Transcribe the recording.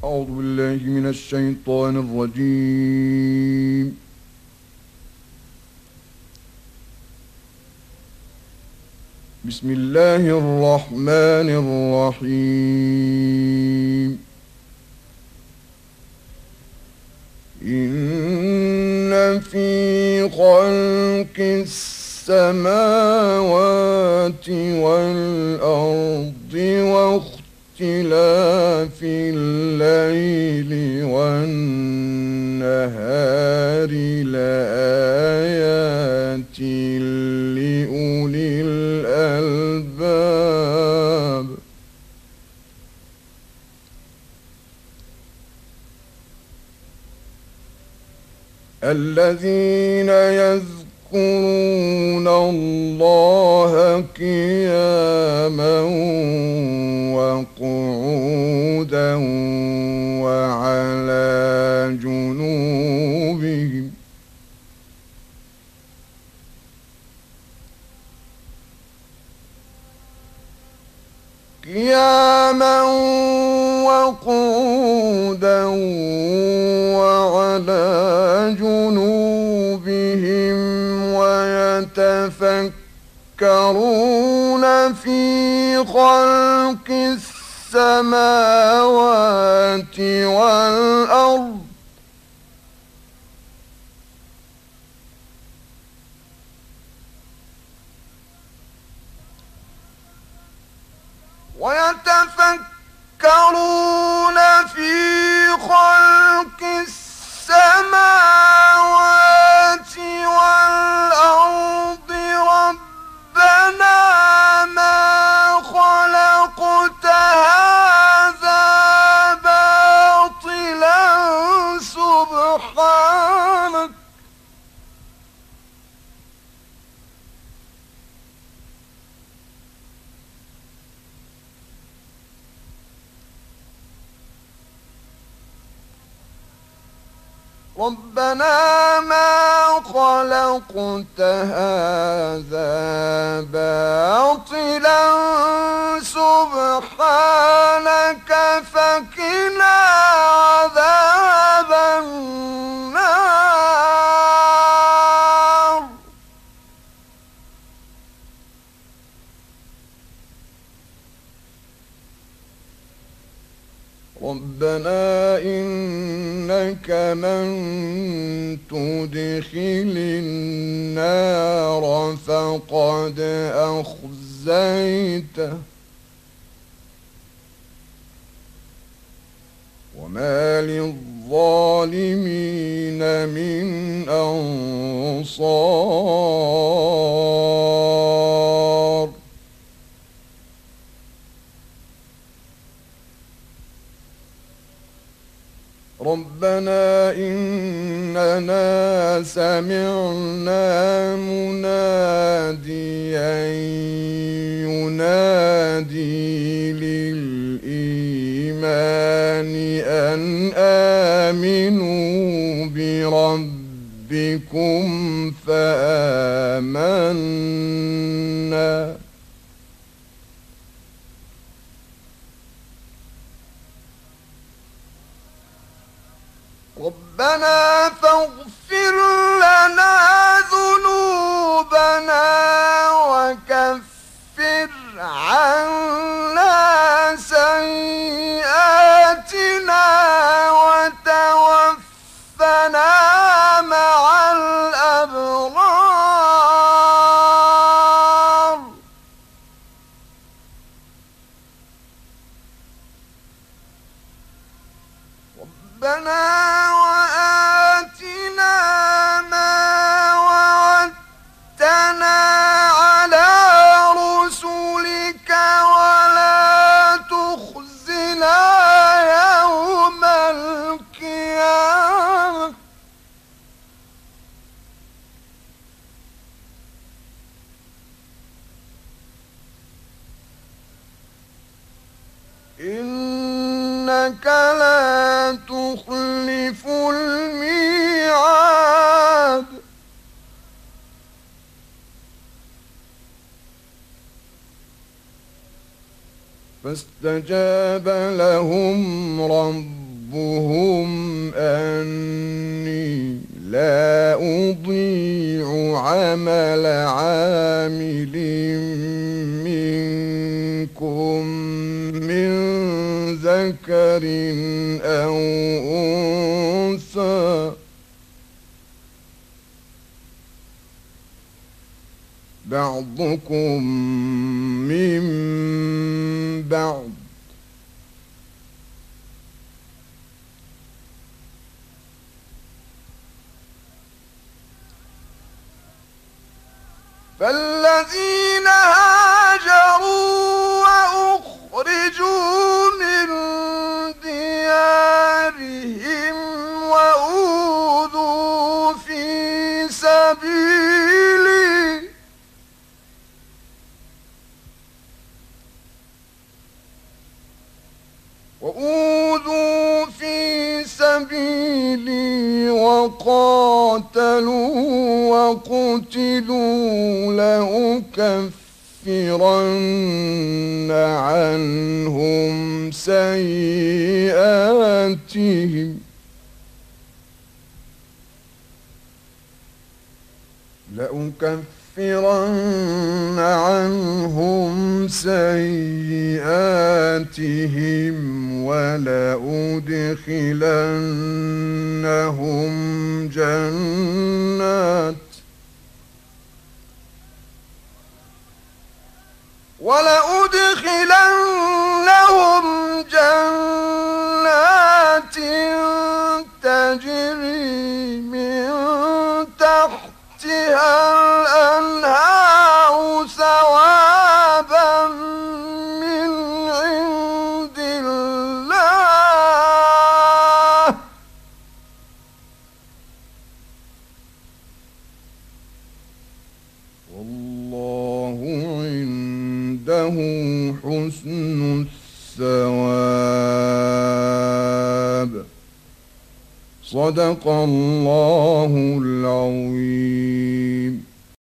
أعوذ بالله من الشيطان الرجيم. بسم الله الرحمن الرحيم. إن في خلق السماوات والأرض واختلاف الليل والنهار لآيات لأولي الألباب. الذين يذكرون الله قياما وقعودا وعلى جنوبهم قياما وقعودا وعلى جنوبهم ويتفكرون في خلق السماوات والأرض ويتفكرون في خلق السماوات والأرض ربنا ما خلقت هذا باطلا سبحانك ربنا ما خلقت هذا باطلا سبحانك فقنا عذاب النار. ربنا إنك من تدخل النار فقد أخزيته وما للظالمين من أنصار. ربنا إننا سمعنا مناديا ينادي للإيمان أن آمنوا بربكم فآمنا ربنا فاغفر لنا ذنوبنا وكفر عنا سيئاتنا وتوفنا مع الأبرار. ربنا إنك لا تخلف الميعاد. فاستجاب لهم ربهم ربهم أني لا أضيع عمل عامل منكم من ذكر أو أنثى بعضكم من بعض فالذين هاجروا وأخرجوا من ديارهم وأوذوا في سبيلي وقاتلوا وقتلوا لأكفرن عنهم سيئاتهم ولأدخلنهم جنات تجري من تحتها الأنهار ثوابا من عند الله والله عنده حسن الثواب. صدق الله العظيم.